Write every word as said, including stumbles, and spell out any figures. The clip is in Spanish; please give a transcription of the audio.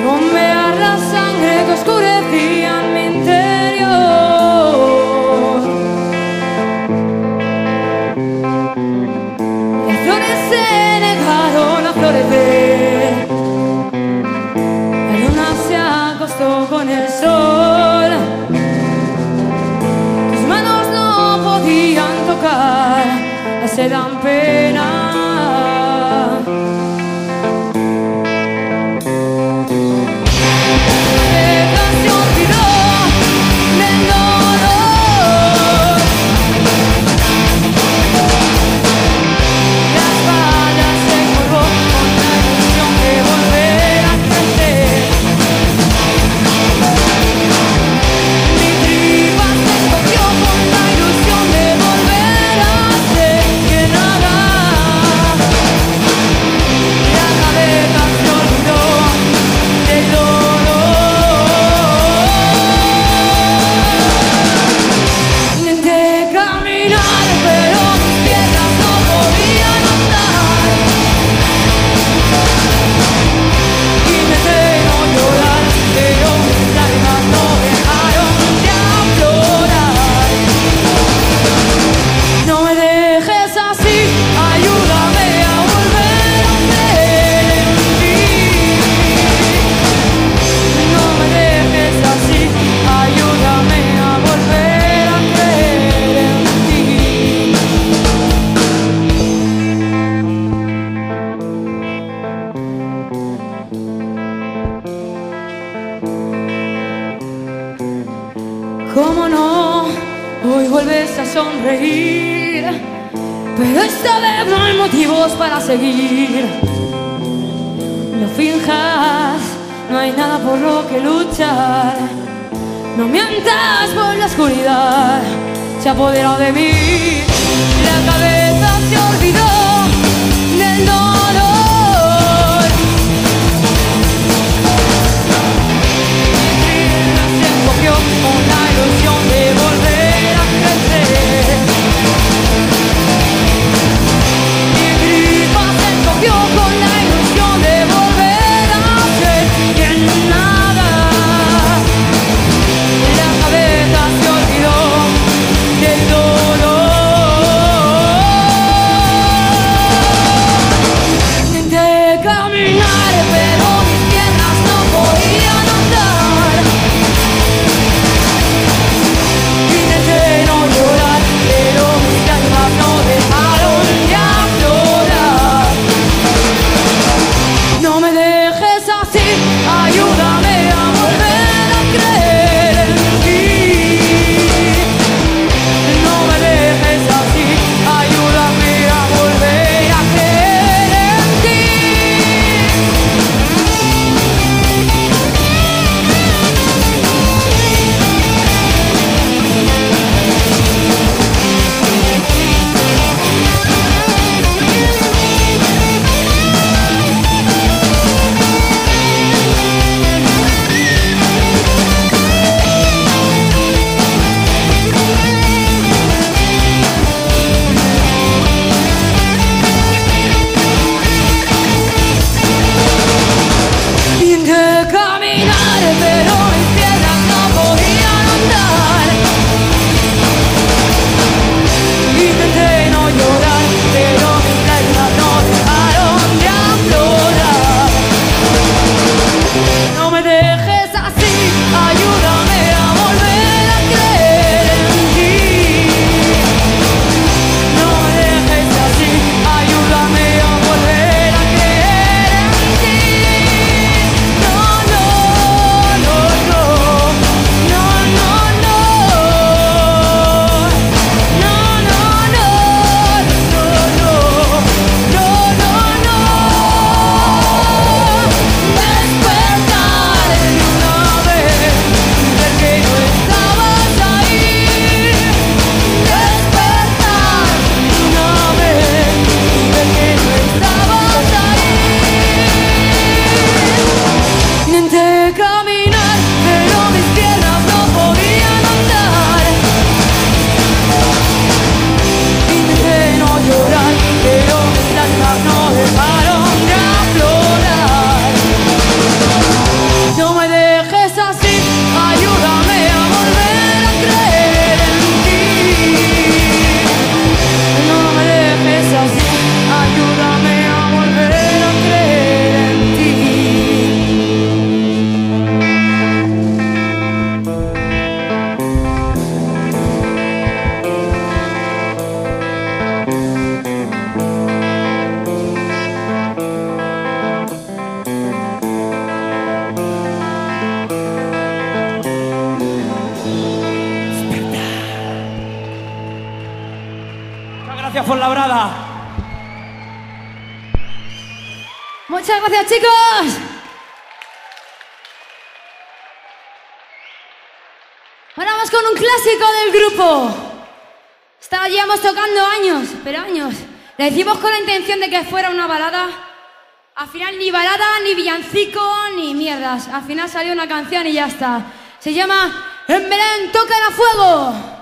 bombear la sangre que oscurecía en mi interior. Las flores se negaron a florecer, la luna se acostó con el sol, tus manos no podían tocar, se dan pena. Se olvidó del dolor, la espalda se curvó con la ilusión de volver a crecer. Mi tripa se escogió con la ilusión de volver a ser quien nada. La cabeza se olvidó del dolor. Intenté caminar, pero mis piernas no podían andar. Intenté no llorar, pero mis lágrimas no dejaron de aflorar. No me dejes así, ayúdame a volver a creer en ti. No me dejes así, ayúdame a volver a creer en ti. ¿Cómo no? Hoy vuelves a sonreír, pero esta vez no hay motivos para seguir. No finjas, no hay nada por lo que luchar. No mientas, por la oscuridad se apoderó de mí. La cabeza se olvidó del dolor. Mi vida se encogió con la ilusión de volver a crecer. Mi tripa se encogió con la ilusión de volver a ser quien nada. La cabeza se olvidó del dolor. Muchas gracias, chicos. Ahora vamos con un clásico del grupo. Esta llevamos tocando años, pero años. La hicimos con la intención de que fuera una balada. Al final ni balada, ni villancico, ni mierdas. Al final salió una canción y ya está. Se llama En Belén tocan a fuego.